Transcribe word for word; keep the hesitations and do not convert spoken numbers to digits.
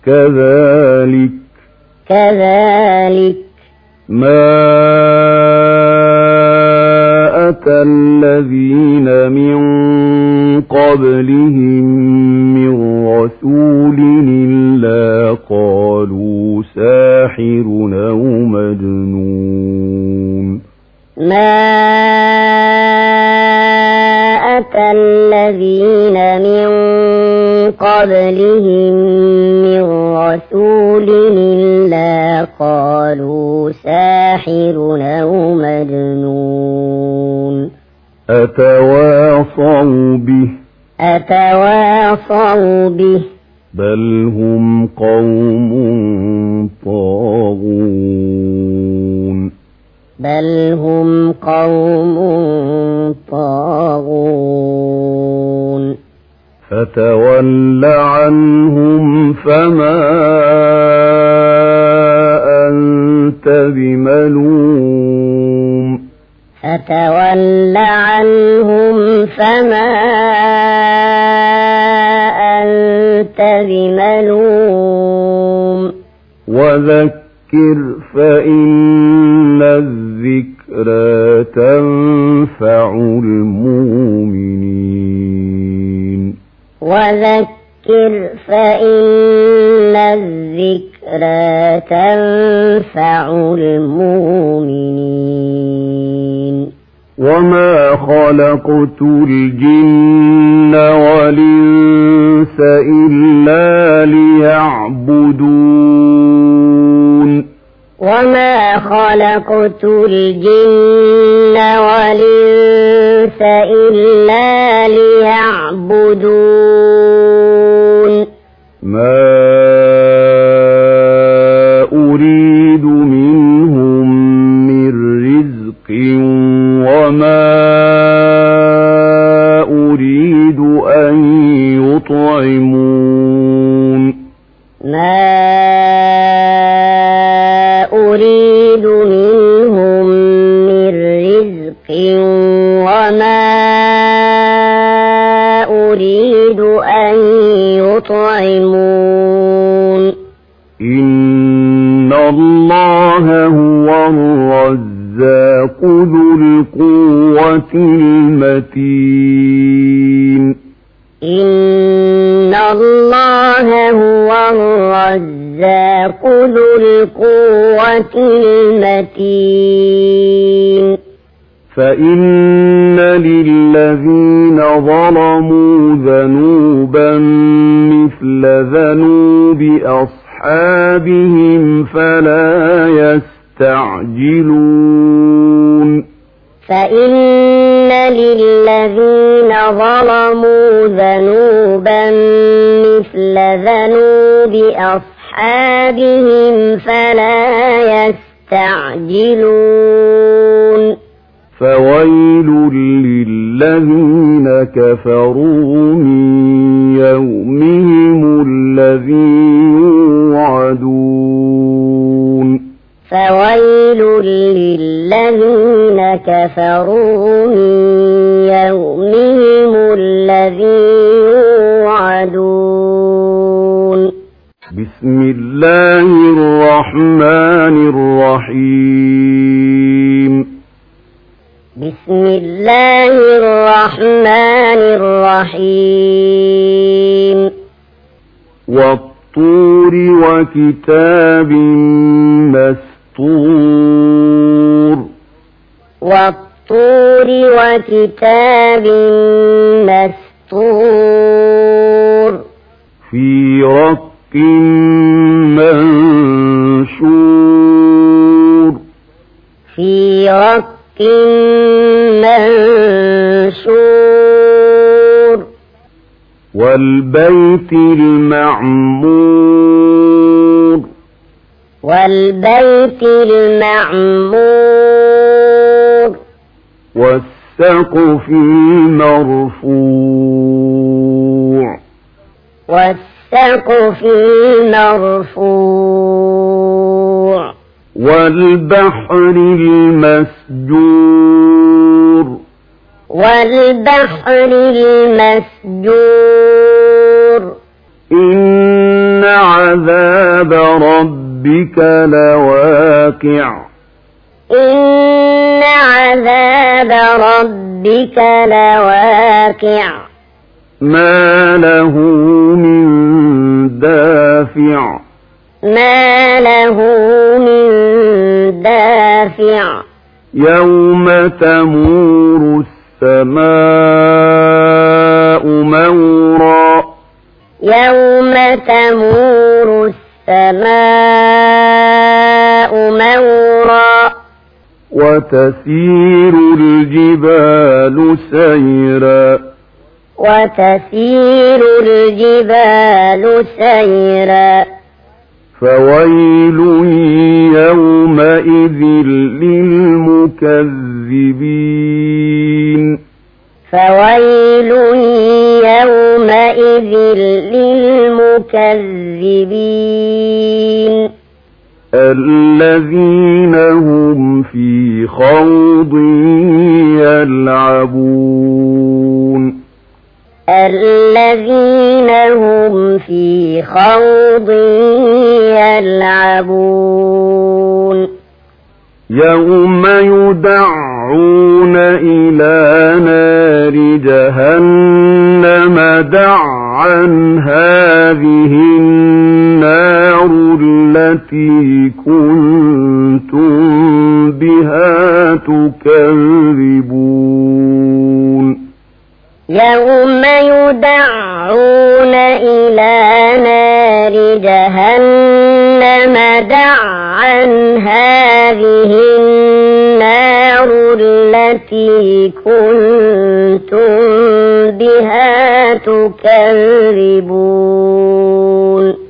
كذلك كذلك ما أتى الذين من قبلهم من رسول إلا قالوا ساحر أو مجنون ما أتى الذين من قبلهم من رسول إلا قالوا ساحر أو مجنون أتواصوا به أتواصوا به بل هم قوم طاغون بل هم قوم طاغون فتول عنهم فما أنت بملوم فتول عنهم فما أنت بملوم وذكر فإن الذكرى تنفع المؤمنين وذكر فإن الذكرى تنفع المؤمنين وما خلقت الجن والإنس إلا ليعبدون وما خلقت الجن والإنس إلا ليعبدون ما أريد منهم من رزق وما أريد أن يطعمون ما أريد منهم من رزق وما أريد أن يطعمون إن الله هو الرزاق ذو القوة المتين إن الله هو الرزاق ذو القوة المتين فإن للذين ظلموا ذنوبا مثل ذنوب أصحابهم فلا يستعجلون فإن للذين ظلموا ذنوبا مثل ذنوب أصحابهم فلا يستعجلون فويل للذين كفروا من يومهم الذي يوعدون فويل للذين كفروا من يومهم الذي يوعدون بسم الله الرحمن الرحيم بسم الله الرحمن الرحيم والطور وكتاب مسطور والطور وكتاب مسطور في رق منشور في رق منشور والبيت المعمور والبيت المعمور والسقف المرفوع والسقف المرفوع والبحر المسجور والبحر المسجور إن عذاب عذاب ربك لواقع إن عذاب ربك لواقع ما له من دافع ما له من دافع يوم تمور السماء مورا يوم تمور السماء مورا وتسير الجبال سيرا وتسير الجبال سيرا فويل يومئذ للمكذبين فويل يومئذ للمكذبين الذين هم في خوض يلعبون الذين هم في خوض يلعبون يوم يدعون إلى نار جهنم دعا هذه النار التي كنتم بها تكذبون يوم يدعون إلى نار جهنم دعا هذه النار التي كنتم بها تكذبون